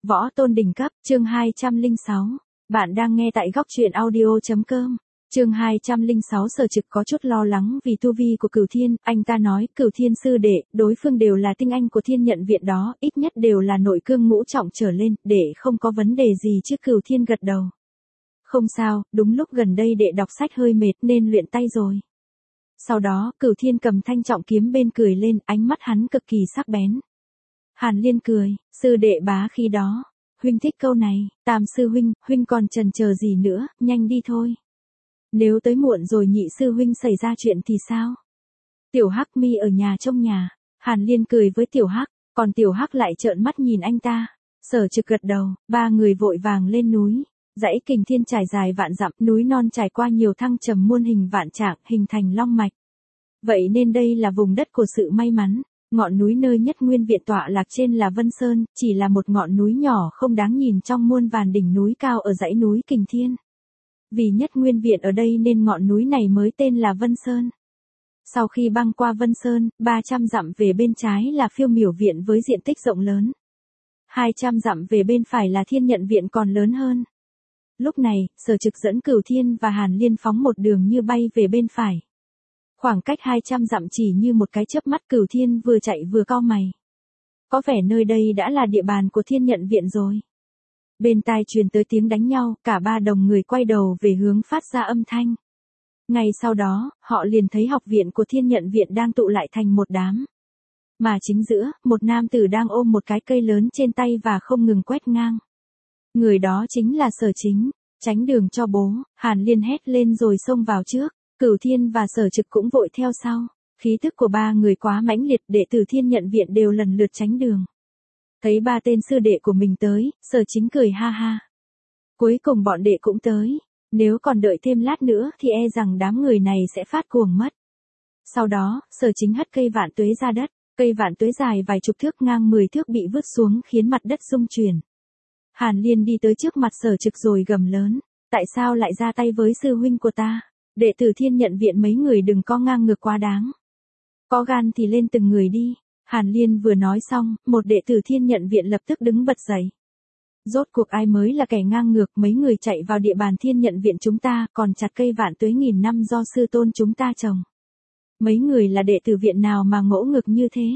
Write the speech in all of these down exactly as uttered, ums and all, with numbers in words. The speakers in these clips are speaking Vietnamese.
Võ tôn đỉnh cấp, chương hai trăm lẻ sáu. Bạn đang nghe tại góc truyện audio.com. Chương hai trăm lẻ sáu. Sở Trực có chút lo lắng vì tu vi của Cửu Thiên, anh ta nói, Cửu Thiên sư đệ, đối phương đều là tinh anh của Thiên Nhận viện đó, ít nhất đều là nội cương ngũ trọng trở lên, để không có vấn đề gì chứ. Cửu Thiên gật đầu. Không sao, đúng lúc gần đây đệ đọc sách hơi mệt nên luyện tay rồi. Sau đó, Cửu Thiên cầm thanh trọng kiếm bên cười lên, ánh mắt hắn cực kỳ sắc bén. Hàn Liên cười, sư đệ bá khí đó. Huynh thích câu này, Tam sư huynh, huynh còn chần chờ gì nữa, nhanh đi thôi. Nếu tới muộn rồi nhị sư huynh xảy ra chuyện thì sao? Tiểu Hắc mi ở nhà trong nhà. Hàn Liên cười với Tiểu Hắc, còn Tiểu Hắc lại trợn mắt nhìn anh ta. Sở Trực gật đầu, ba người vội vàng lên núi. Dãy Kình Thiên trải dài vạn dặm, núi non trải qua nhiều thăng trầm muôn hình vạn trạng, hình thành long mạch. Vậy nên đây là vùng đất của sự may mắn. Ngọn núi nơi Nhất Nguyên viện tọa lạc trên là Vân Sơn, chỉ là một ngọn núi nhỏ không đáng nhìn trong muôn vàn đỉnh núi cao ở dãy núi Kình Thiên. Vì Nhất Nguyên viện ở đây nên ngọn núi này mới tên là Vân Sơn. Sau khi băng qua Vân Sơn, ba trăm dặm về bên trái là Phiêu Miểu viện với diện tích rộng lớn. hai trăm dặm về bên phải là Thiên Nhận viện còn lớn hơn. Lúc này, Sở Trực dẫn Cửu Thiên và Hàn Liên phóng một đường như bay về bên phải. Khoảng cách hai trăm dặm chỉ như một cái chớp mắt. Cửu Thiên vừa chạy vừa cau mày. Có vẻ nơi đây đã là địa bàn của Thiên Nhận viện rồi. Bên tai truyền tới tiếng đánh nhau, cả ba đồng người quay đầu về hướng phát ra âm thanh. Ngay sau đó, họ liền thấy học viện của Thiên Nhận viện đang tụ lại thành một đám. Mà chính giữa, một nam tử đang ôm một cái cây lớn trên tay và không ngừng quét ngang. Người đó chính là Sở Chính. Tránh đường cho bố, Hàn Liên hét lên rồi xông vào trước. Cửu Thiên và Sở Trực cũng vội theo sau. Khí thức của ba người quá mãnh liệt, đệ tử Thiên Nhận viện đều lần lượt tránh đường. Thấy ba tên sư đệ của mình tới, Sở Chính cười ha ha. Cuối cùng bọn đệ cũng tới. Nếu còn đợi thêm lát nữa thì e rằng đám người này sẽ phát cuồng mất. Sau đó, Sở Chính hất cây vạn tuế ra đất. Cây vạn tuế dài vài chục thước ngang mười thước bị vứt xuống khiến mặt đất rung chuyển. Hàn Liên đi tới trước mặt Sở Trực rồi gầm lớn. Tại sao lại ra tay với sư huynh của ta? Đệ tử Thiên Nhận viện mấy người đừng có ngang ngược quá đáng. Có gan thì lên từng người đi. Hàn Liên vừa nói xong, một đệ tử Thiên Nhận viện lập tức đứng bật dậy. Rốt cuộc ai mới là kẻ ngang ngược? Mấy người chạy vào địa bàn Thiên Nhận viện chúng ta, còn chặt cây vạn tuế nghìn năm do sư tôn chúng ta trồng. Mấy người là đệ tử viện nào mà ngỗ ngược như thế?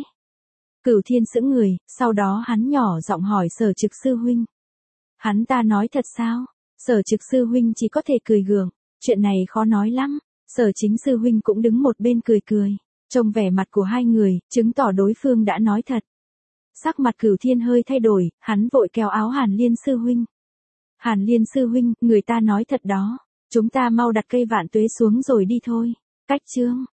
Cửu Thiên sững người, sau đó hắn nhỏ giọng hỏi Sở Trực sư huynh. Hắn ta nói thật sao? Sở Trực sư huynh chỉ có thể cười gượng. Chuyện này khó nói lắm. Sở Chính sư huynh cũng đứng một bên cười cười. Trông vẻ mặt của hai người, chứng tỏ đối phương đã nói thật. Sắc mặt Cửu Thiên hơi thay đổi, hắn vội kéo áo Hàn Liên sư huynh. Hàn Liên sư huynh, người ta nói thật đó. Chúng ta mau đặt cây vạn tuế xuống rồi đi thôi. Cách chương.